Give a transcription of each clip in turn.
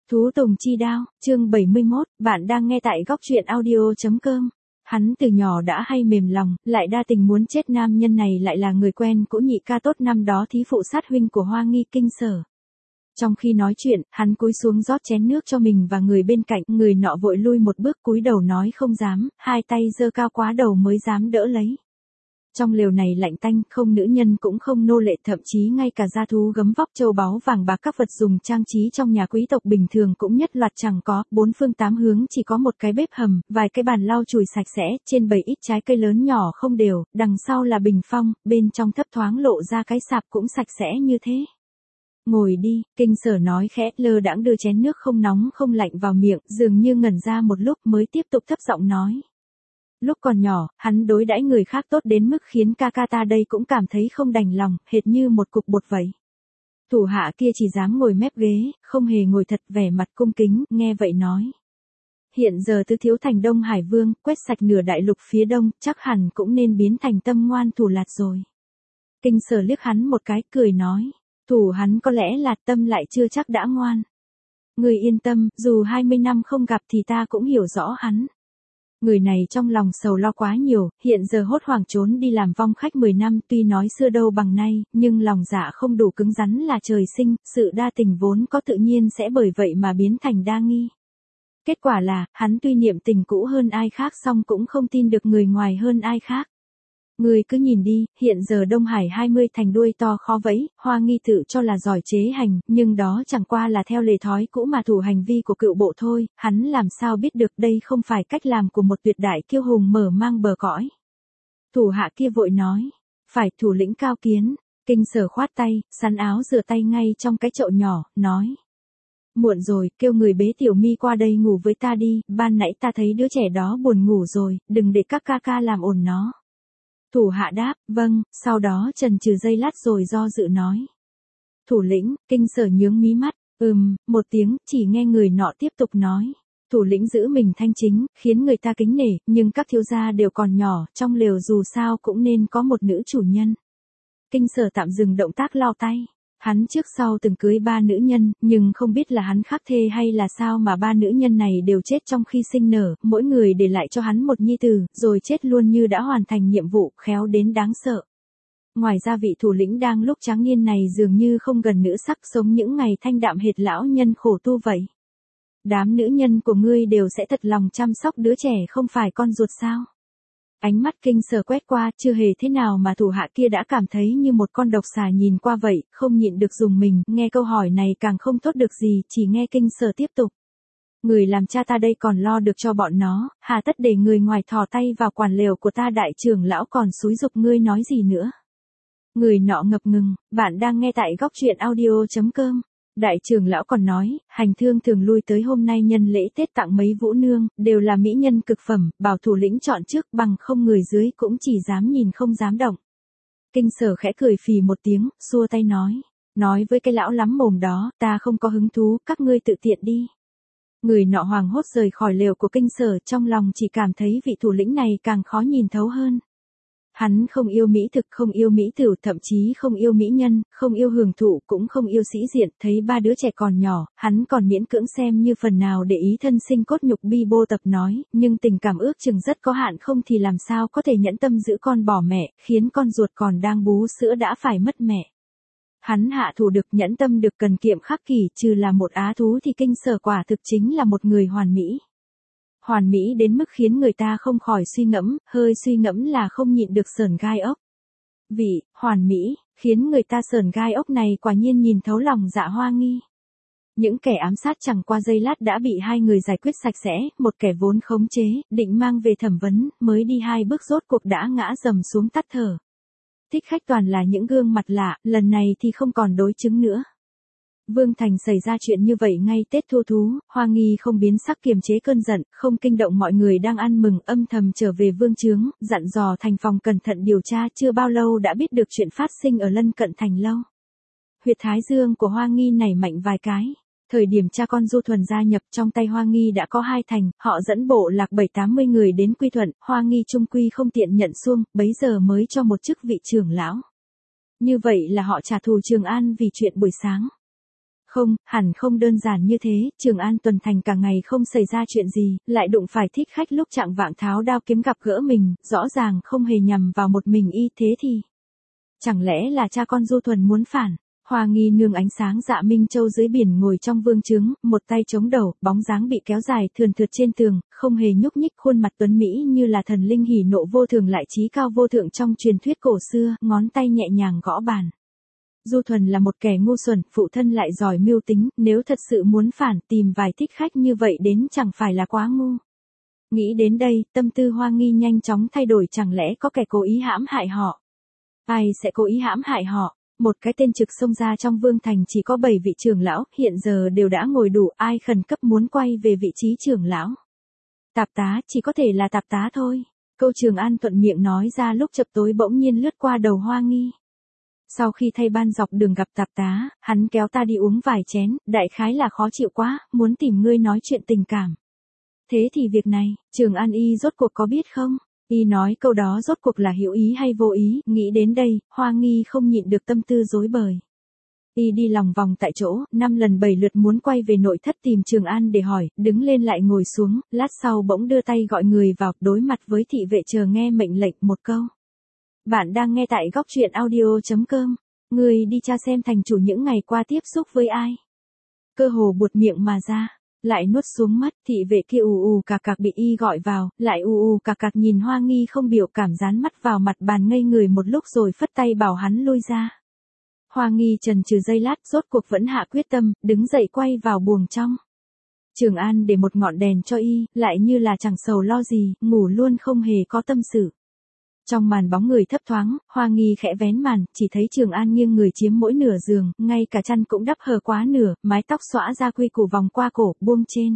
Thú Tùng Chi Đao, chương 71, bạn đang nghe tại góc truyện audio.com. Hắn từ nhỏ đã hay mềm lòng, lại đa tình muốn chết, nam nhân này lại là người quen của nhị ca tốt năm đó thí phụ sát huynh của Hoa Nghi Kinh Sở. Trong khi nói chuyện, hắn cúi xuống rót chén nước cho mình và người bên cạnh, người nọ vội lui một bước cúi đầu nói không dám, hai tay giơ cao quá đầu mới dám đỡ lấy. Trong lều này lạnh tanh, không nữ nhân cũng không nô lệ, thậm chí ngay cả gia thú gấm vóc châu báu vàng bạc các vật dùng trang trí trong nhà quý tộc bình thường cũng nhất loạt chẳng có, bốn phương tám hướng chỉ có một cái bếp hầm, vài cái bàn lau chùi sạch sẽ, trên bầy ít trái cây lớn nhỏ không đều, đằng sau là bình phong, bên trong thấp thoáng lộ ra cái sạp cũng sạch sẽ như thế. Ngồi đi, Kinh Sở nói khẽ, lơ đãng đưa chén nước không nóng không lạnh vào miệng, dường như ngẩn ra một lúc mới tiếp tục thấp giọng nói. Lúc còn nhỏ, hắn đối đãi người khác tốt đến mức khiến ca ca ta đây cũng cảm thấy không đành lòng, hệt như một cục bột vậy. Thủ hạ kia chỉ dám ngồi mép ghế, không hề ngồi thật, vẻ mặt cung kính, nghe vậy nói. Hiện giờ Tứ Thiếu thành Đông Hải Vương, quét sạch nửa đại lục phía đông, chắc hẳn cũng nên biến thành tâm ngoan thủ lạt rồi. Kinh Sở liếc hắn một cái, cười nói. Thủ hắn có lẽ là tâm lại chưa chắc đã ngoan. Người yên tâm, dù 20 năm không gặp thì ta cũng hiểu rõ hắn. Người này trong lòng sầu lo quá nhiều, hiện giờ hốt hoảng trốn đi làm vong khách 10 năm, tuy nói xưa đâu bằng nay, nhưng lòng dạ không đủ cứng rắn là trời sinh, sự đa tình vốn có tự nhiên sẽ bởi vậy mà biến thành đa nghi. Kết quả là, hắn tuy niệm tình cũ hơn ai khác song cũng không tin được người ngoài hơn ai khác. Người cứ nhìn đi, hiện giờ Đông Hải 20 thành đuôi to khó vẫy, Hoa Nghi tự cho là giỏi chế hành, nhưng đó chẳng qua là theo lề thói cũ mà thủ hành vi của cựu bộ thôi, hắn làm sao biết được đây không phải cách làm của một tuyệt đại kiêu hùng mở mang bờ cõi. Thủ hạ kia vội nói, phải thủ lĩnh cao kiến, Kinh Sở khoát tay, sắn áo rửa tay ngay trong cái chậu nhỏ, nói. Muộn rồi, kêu người bế Tiểu Mi qua đây ngủ với ta đi, ban nãy ta thấy đứa trẻ đó buồn ngủ rồi, đừng để các ca ca làm ồn nó. Thủ hạ đáp, vâng, sau đó chần chừ giây lát rồi do dự nói. Thủ lĩnh, Kinh Sở nhướng mí mắt, một tiếng, chỉ nghe người nọ tiếp tục nói. Thủ lĩnh giữ mình thanh chính, khiến người ta kính nể, nhưng các thiếu gia đều còn nhỏ, trong lều dù sao cũng nên có một nữ chủ nhân. Kinh Sở tạm dừng động tác lau tay. Hắn trước sau từng cưới 3 nữ nhân, nhưng không biết là hắn khắc thê hay là sao mà 3 nữ nhân này đều chết trong khi sinh nở, mỗi người để lại cho hắn một nhi tử, rồi chết luôn như đã hoàn thành nhiệm vụ, khéo đến đáng sợ. Ngoài ra vị thủ lĩnh đang lúc tráng niên này dường như không gần nữ sắc, sống những ngày thanh đạm hệt lão nhân khổ tu vậy. Đám nữ nhân của ngươi đều sẽ thật lòng chăm sóc đứa trẻ không phải con ruột sao? Ánh mắt Kinh Sở quét qua, chưa hề thế nào mà thủ hạ kia đã cảm thấy như một con độc xà nhìn qua vậy, không nhịn được dùng mình, nghe câu hỏi này càng không tốt được gì, chỉ nghe Kinh Sở tiếp tục. Người làm cha ta đây còn lo được cho bọn nó, hà tất để người ngoài thò tay vào quản lều của ta, đại trưởng lão còn xúi giục ngươi nói gì nữa. Người nọ ngập ngừng, bạn đang nghe tại góc truyện audio.com. Đại trưởng lão còn nói, hành thương thường lui tới hôm nay nhân lễ Tết tặng mấy vũ nương, đều là mỹ nhân cực phẩm, bảo thủ lĩnh chọn trước, bằng không người dưới cũng chỉ dám nhìn không dám động. Kinh Sở khẽ cười phì một tiếng, xua tay nói với cái lão lắm mồm đó, ta không có hứng thú, các ngươi tự tiện đi. Người nọ hoảng hốt rời khỏi lều của Kinh Sở, trong lòng chỉ cảm thấy vị thủ lĩnh này càng khó nhìn thấu hơn. Hắn không yêu mỹ thực, không yêu mỹ tửu, thậm chí không yêu mỹ nhân, không yêu hưởng thụ, cũng không yêu sĩ diện, thấy 3 đứa trẻ còn nhỏ, hắn còn miễn cưỡng xem như phần nào để ý thân sinh cốt nhục bi bô tập nói, nhưng tình cảm ước chừng rất có hạn, không thì làm sao có thể nhẫn tâm giữ con bỏ mẹ, khiến con ruột còn đang bú sữa đã phải mất mẹ. Hắn hạ thủ được, nhẫn tâm được, cần kiệm khắc kỷ, trừ là một á thú thì Kinh Sở quả thực chính là một người hoàn mỹ. Hoàn mỹ đến mức khiến người ta không khỏi suy ngẫm, hơi suy ngẫm là không nhịn được sởn gai ốc. Vị, hoàn mỹ, khiến người ta sởn gai ốc này quả nhiên nhìn thấu lòng dạ Hoa Nghi. Những kẻ ám sát chẳng qua giây lát đã bị hai người giải quyết sạch sẽ, một kẻ vốn khống chế, định mang về thẩm vấn, mới đi 2 bước rốt cuộc đã ngã rầm xuống tắt thở. Thích khách toàn là những gương mặt lạ, lần này thì không còn đối chứng nữa. Vương Thành xảy ra chuyện như vậy ngay Tết Thu Thú, Hoa Nghi không biến sắc, kiềm chế cơn giận, không kinh động mọi người đang ăn mừng, âm thầm trở về vương trướng, dặn dò thành phòng cẩn thận điều tra, chưa bao lâu đã biết được chuyện phát sinh ở lân cận thành lâu. Huyệt thái dương của Hoa Nghi nảy mạnh vài cái. Thời điểm cha con Du Thuần gia nhập, trong tay Hoa Nghi đã có 2 thành, họ dẫn bộ lạc 7-80 người đến quy thuận, Hoa Nghi trung quy không tiện nhận xuông, bấy giờ mới cho một chức vị trưởng lão. Như vậy là họ trả thù Trường An vì chuyện buổi sáng. Không, hẳn không đơn giản như thế, Trường An tuần thành cả ngày không xảy ra chuyện gì, lại đụng phải thích khách lúc chạng vạng tháo đao kiếm gặp gỡ mình, rõ ràng không hề nhằm vào một mình y, thế thì. Chẳng lẽ là cha con Du Thuần muốn phản? Hoa Nghi nương ánh sáng dạ Minh Châu dưới biển ngồi trong vương trướng, một tay chống đầu, bóng dáng bị kéo dài thườn thượt trên tường, không hề nhúc nhích, khuôn mặt tuấn mỹ như là thần linh hỉ nộ vô thường lại trí cao vô thượng trong truyền thuyết cổ xưa, ngón tay nhẹ nhàng gõ bàn. Du Thuần là một kẻ ngu xuẩn, phụ thân lại giỏi mưu tính, nếu thật sự muốn phản tìm vài thích khách như vậy đến chẳng phải là quá ngu. Nghĩ đến đây, tâm tư Hoa Nghi nhanh chóng thay đổi, chẳng lẽ có kẻ cố ý hãm hại họ? Ai sẽ cố ý hãm hại họ? Một cái tên trực xông ra trong vương thành chỉ có 7 vị trưởng lão, hiện giờ đều đã ngồi đủ, ai khẩn cấp muốn quay về vị trí trưởng lão. Tạp tá, chỉ có thể là tạp tá thôi. Câu Trường An thuận miệng nói ra lúc chập tối bỗng nhiên lướt qua đầu Hoa Nghi. Sau khi thay ban dọc đường gặp tạp tá, hắn kéo ta đi uống vài chén, đại khái là khó chịu quá, muốn tìm ngươi nói chuyện tình cảm. Thế thì việc này, Trường An y rốt cuộc có biết không? Y nói câu đó rốt cuộc là hữu ý hay vô ý, nghĩ đến đây, Hoa Nghi không nhịn được tâm tư rối bời. Y đi lòng vòng tại chỗ, 5 lần 7 lượt muốn quay về nội thất tìm Trường An để hỏi, đứng lên lại ngồi xuống, lát sau bỗng đưa tay gọi người vào, đối mặt với thị vệ chờ nghe mệnh lệnh một câu. Bạn đang nghe tại góc truyện audio.com, người đi tra xem thành chủ những ngày qua tiếp xúc với ai. Cơ hồ buột miệng mà ra. Lại nuốt xuống mất, thị vệ kia ù cạc cạc bị y gọi vào, lại ù cạc cạc nhìn Hoa Nghi không biểu cảm dán mắt vào mặt bàn ngây người một lúc rồi phất tay bảo hắn lui ra. Hoa Nghi chần chừ giây lát, rốt cuộc vẫn hạ quyết tâm, đứng dậy quay vào buồng trong. Trường An để một ngọn đèn cho y, lại như là chẳng sầu lo gì, ngủ luôn không hề có tâm sự. Trong màn bóng người thấp thoáng, Hoa Nghi khẽ vén màn, chỉ thấy Trường An nghiêng người chiếm mỗi nửa giường, ngay cả chăn cũng đắp hở quá nửa, mái tóc xõa ra quy củ vòng qua cổ, buông trên.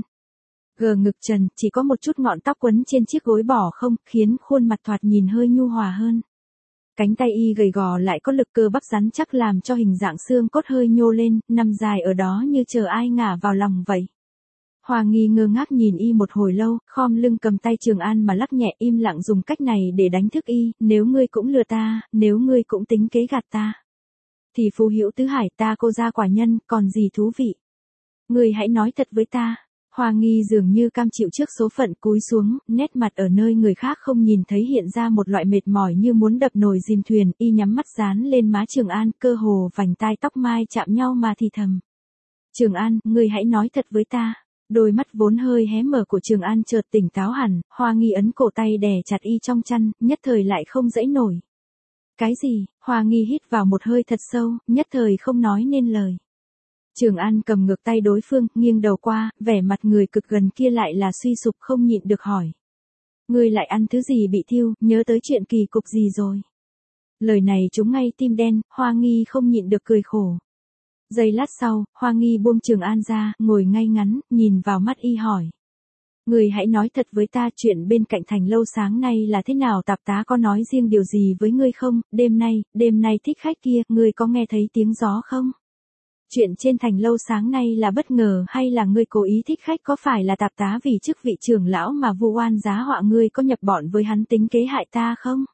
Gờ ngực trần, chỉ có một chút ngọn tóc quấn trên chiếc gối bỏ không, khiến khuôn mặt thoạt nhìn hơi nhu hòa hơn. Cánh tay y gầy gò lại có lực cơ bắp rắn chắc làm cho hình dạng xương cốt hơi nhô lên, nằm dài ở đó như chờ ai ngả vào lòng vậy. Hoa Nghi ngơ ngác nhìn y một hồi lâu, khom lưng cầm tay Trường An mà lắc nhẹ, im lặng dùng cách này để đánh thức y, nếu ngươi cũng lừa ta, nếu ngươi cũng tính kế gạt ta. Thì Phú Hữu Tứ Hải, ta cô gia quả nhân, còn gì thú vị. Ngươi hãy nói thật với ta. Hoa Nghi dường như cam chịu trước số phận, cúi xuống, nét mặt ở nơi người khác không nhìn thấy hiện ra một loại mệt mỏi như muốn đập nồi dìm thuyền, y nhắm mắt dán lên má Trường An, cơ hồ vành tai tóc mai chạm nhau mà thì thầm. Trường An, ngươi hãy nói thật với ta. Đôi mắt vốn hơi hé mở của Trường An chợt tỉnh táo hẳn, Hoa Nghi ấn cổ tay đè chặt y trong chăn, nhất thời lại không dãy nổi. Cái gì? Hoa Nghi hít vào một hơi thật sâu, nhất thời không nói nên lời. Trường An cầm ngược tay đối phương, nghiêng đầu qua, vẻ mặt người cực gần kia lại là suy sụp không nhịn được hỏi. Ngươi lại ăn thứ gì bị thiêu, nhớ tới chuyện kỳ cục gì rồi? Lời này trúng ngay tim đen, Hoa Nghi không nhịn được cười khổ. Giây lát sau, Hoa Nghi buông Trường An ra, ngồi ngay ngắn, nhìn vào mắt y hỏi. Người hãy nói thật với ta, chuyện bên cạnh thành lâu sáng nay là thế nào, tạp tá có nói riêng điều gì với ngươi không, đêm nay thích khách kia, ngươi có nghe thấy tiếng gió không? Chuyện trên thành lâu sáng nay là bất ngờ hay là ngươi cố ý thích khách, có phải là tạp tá vì chức vị trưởng lão mà vu oan giá họa, ngươi có nhập bọn với hắn tính kế hại ta không?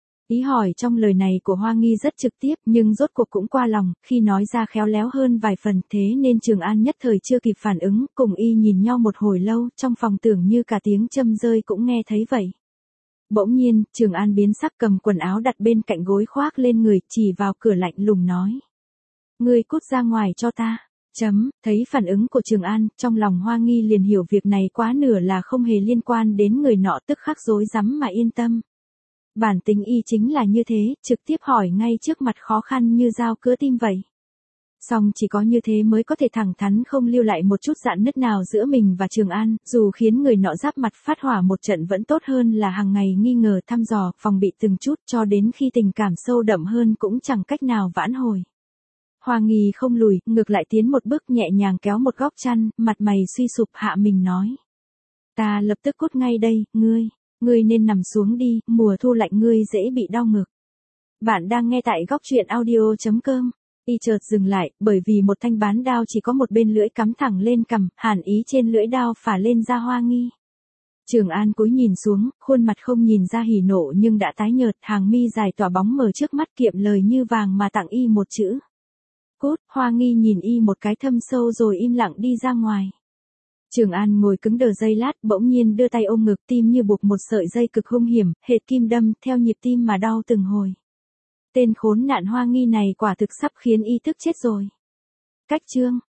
Ý hỏi trong lời này của Hoa Nghi rất trực tiếp nhưng rốt cuộc cũng qua lòng, khi nói ra khéo léo hơn vài phần, thế nên Trường An nhất thời chưa kịp phản ứng, cùng y nhìn nhau một hồi lâu, trong phòng tưởng như cả tiếng châm rơi cũng nghe thấy vậy. Bỗng nhiên, Trường An biến sắc, cầm quần áo đặt bên cạnh gối khoác lên người, chỉ vào cửa lạnh lùng nói. Ngươi cút ra ngoài cho ta. Thấy phản ứng của Trường An, trong lòng Hoa Nghi liền hiểu việc này quá nửa là không hề liên quan đến người nọ, tức khắc rối rắm mà yên tâm. Bản tính y chính là như thế, trực tiếp hỏi ngay trước mặt khó khăn như dao cứa tim vậy. Song chỉ có như thế mới có thể thẳng thắn không lưu lại một chút rạn nứt nào giữa mình và Trường An, dù khiến người nọ giáp mặt phát hỏa một trận vẫn tốt hơn là hàng ngày nghi ngờ thăm dò, phòng bị từng chút cho đến khi tình cảm sâu đậm hơn cũng chẳng cách nào vãn hồi. Hoa Nghi không lùi, ngược lại tiến một bước, nhẹ nhàng kéo một góc chăn, mặt mày suy sụp hạ mình nói. Ta lập tức cút ngay đây, ngươi nên nằm xuống đi, mùa thu lạnh ngươi dễ bị đau ngực. Bạn đang nghe tại góc truyện audio.com. Y chợt dừng lại, bởi vì một thanh bán đao chỉ có một bên lưỡi cắm thẳng lên cằm, hàn ý trên lưỡi đao phả lên da Hoa Nghi. Trường An cúi nhìn xuống, khuôn mặt không nhìn ra hỉ nộ nhưng đã tái nhợt, hàng mi dài tỏa bóng mờ trước mắt, kiệm lời như vàng mà tặng y một chữ. Cút, Hoa Nghi nhìn y một cái thâm sâu rồi im lặng đi ra ngoài. Trường An ngồi cứng đờ giây lát, bỗng nhiên đưa tay ôm ngực, tim như buộc một sợi dây cực hung hiểm, hệt kim đâm, theo nhịp tim mà đau từng hồi. Tên khốn nạn Hoa Nghi này quả thực sắp khiến y tức chết rồi. Cách chương